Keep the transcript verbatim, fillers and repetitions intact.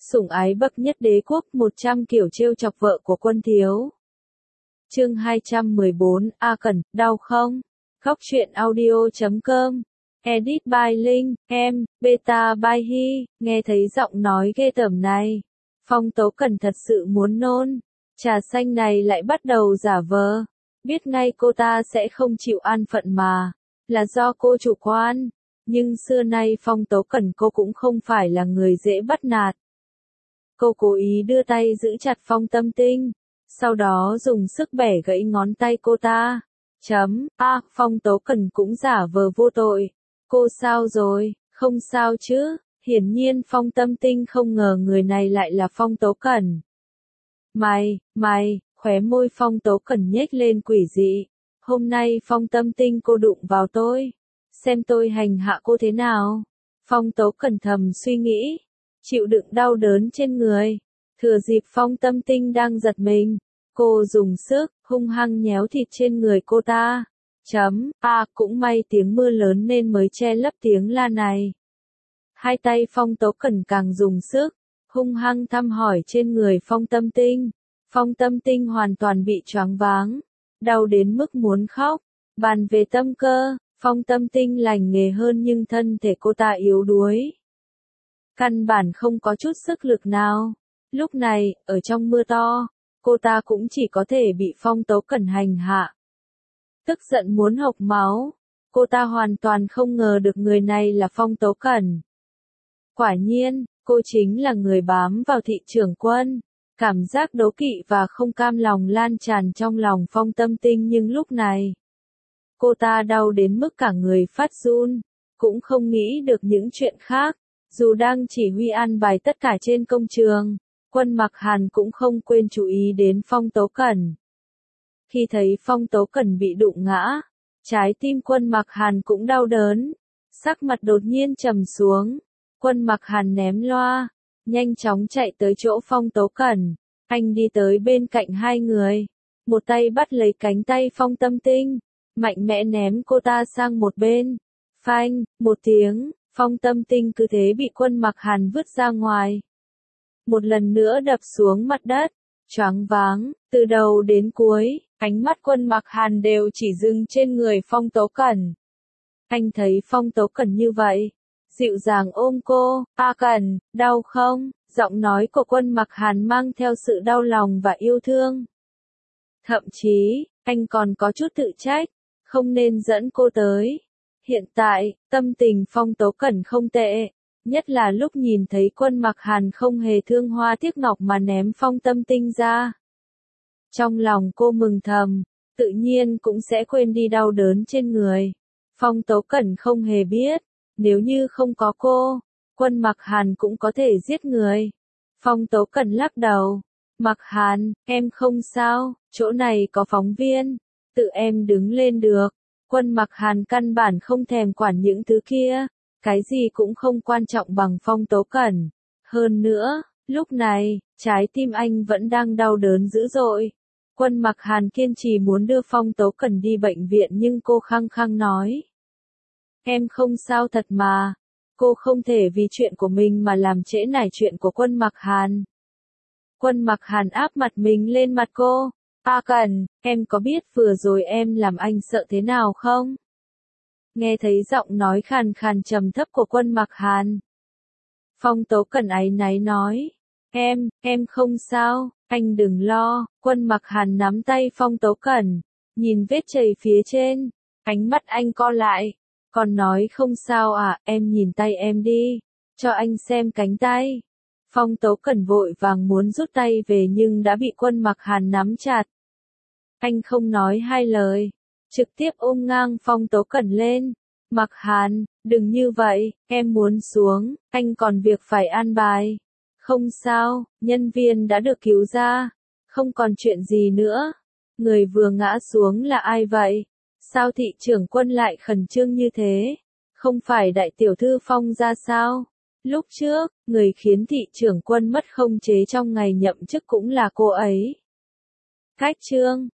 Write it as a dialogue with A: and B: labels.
A: Sủng ái bậc nhất đế quốc, một trăm kiểu trêu chọc vợ của quân thiếu. Chương hai trăm mười bốn, A Cẩn, đau không? Góc truyện audio chấm com. Edit by Linh, em, beta by Hi. Nghe thấy giọng nói ghê tởm này, Phong Tố Cẩn thật sự muốn nôn. Trà xanh này lại bắt đầu giả vờ. Biết ngay cô ta sẽ không chịu an phận mà. Là do cô chủ quan. Nhưng xưa nay Phong Tố Cẩn cô cũng không phải là người dễ bắt nạt. Cô cố ý đưa tay giữ chặt Phong Tâm Tinh, sau đó dùng sức bẻ gãy ngón tay cô ta. Chấm, a, à, Phong Tố Cẩn cũng giả vờ vô tội. Cô sao rồi, không sao chứ? Hiển nhiên Phong Tâm Tinh không ngờ người này lại là Phong Tố Cẩn. Mày, mày, khóe môi Phong Tố Cẩn nhếch lên quỷ dị. Hôm nay Phong Tâm Tinh cô đụng vào tôi. Xem tôi hành hạ cô thế nào. Phong Tố Cẩn thầm suy nghĩ. Chịu đựng đau đớn trên người. Thừa dịp Phong Tâm Tinh đang giật mình, cô dùng sức, hung hăng nhéo thịt trên người cô ta. Chấm, a, à, cũng may tiếng mưa lớn nên mới che lấp tiếng la này. Hai tay Phong Tố Cẩn càng dùng sức, hung hăng thăm hỏi trên người Phong Tâm Tinh. Phong Tâm Tinh hoàn toàn bị choáng váng, đau đến mức muốn khóc. Bàn về tâm cơ, Phong Tâm Tinh lành nghề hơn nhưng thân thể cô ta yếu đuối. Căn bản không có chút sức lực nào. Lúc này, ở trong mưa to, cô ta cũng chỉ có thể bị Phong Tố Cẩn hành hạ. Tức giận muốn hộc máu, cô ta hoàn toàn không ngờ được người này là Phong Tố Cẩn. Quả nhiên, cô chính là người bám vào thị trưởng quân. Cảm giác đố kỵ và không cam lòng lan tràn trong lòng Phong Tâm Tinh nhưng lúc này, cô ta đau đến mức cả người phát run, cũng không nghĩ được những chuyện khác. Dù đang chỉ huy an bài tất cả trên công trường, Quân Mặc Hàn cũng không quên chú ý đến Phong Tố Cẩn. Khi thấy Phong Tố Cẩn bị đụng ngã, trái tim Quân Mặc Hàn cũng đau đớn, sắc mặt đột nhiên trầm xuống. Quân Mặc Hàn ném loa, nhanh chóng chạy tới chỗ Phong Tố Cẩn. Anh đi tới bên cạnh hai người, một tay bắt lấy cánh tay Phong Tâm Tinh, mạnh mẽ ném cô ta sang một bên. Phanh, một tiếng. Phong Tâm Tinh cứ thế bị Quân Mặc Hàn vứt ra ngoài. Một lần nữa đập xuống mặt đất, choáng váng, từ đầu đến cuối, ánh mắt Quân Mặc Hàn đều chỉ dừng trên người Phong Tố Cẩn. Anh thấy Phong Tố Cẩn như vậy, dịu dàng ôm cô, A Cẩn, đau không? Giọng nói của Quân Mặc Hàn mang theo sự đau lòng và yêu thương. Thậm chí, anh còn có chút tự trách, không nên dẫn cô tới. Hiện tại, tâm tình Phong Tố Cẩn không tệ, nhất là lúc nhìn thấy Quân Mặc Hàn không hề thương hoa tiếc ngọc mà ném Phong Tâm Tinh ra. Trong lòng cô mừng thầm, tự nhiên cũng sẽ quên đi đau đớn trên người. Phong Tố Cẩn không hề biết, nếu như không có cô, Quân Mặc Hàn cũng có thể giết người. Phong Tố Cẩn lắc đầu, Mặc Hàn, em không sao, chỗ này có phóng viên, tự em đứng lên được. Quân Mặc Hàn căn bản không thèm quản những thứ kia, cái gì cũng không quan trọng bằng Phong Tố Cẩn. Hơn nữa, lúc này, trái tim anh vẫn đang đau đớn dữ dội. Quân Mặc Hàn kiên trì muốn đưa Phong Tố Cẩn đi bệnh viện nhưng cô khăng khăng nói. Em không sao thật mà. Cô không thể vì chuyện của mình mà làm trễ nải chuyện của Quân Mặc Hàn. Quân Mặc Hàn áp mặt mình lên mặt cô. A Cẩn, em có biết vừa rồi em làm anh sợ thế nào không? Nghe thấy giọng nói khàn khàn trầm thấp của Quân Mặc Hàn. Phong Tố Cẩn áy náy nói. Em, em không sao, anh đừng lo. Quân Mặc Hàn nắm tay Phong Tố Cẩn, nhìn vết chảy phía trên, ánh mắt anh co lại. Còn nói không sao à, em nhìn tay em đi, cho anh xem cánh tay. Phong Tố Cẩn vội vàng muốn rút tay về nhưng đã bị Quân Mặc Hàn nắm chặt. Anh không nói hai lời, trực tiếp ôm ngang Phong Tố Cẩn lên. Mặc Hàn, đừng như vậy, em muốn xuống, anh còn việc phải an bài. Không sao, nhân viên đã được cứu ra, không còn chuyện gì nữa. Người vừa ngã xuống là ai vậy? Sao thị trưởng Quân lại khẩn trương như thế? Không phải đại tiểu thư Phong ra sao? Lúc trước, người khiến thị trưởng Quân mất khống chế trong ngày nhậm chức cũng là cô ấy. Cách chương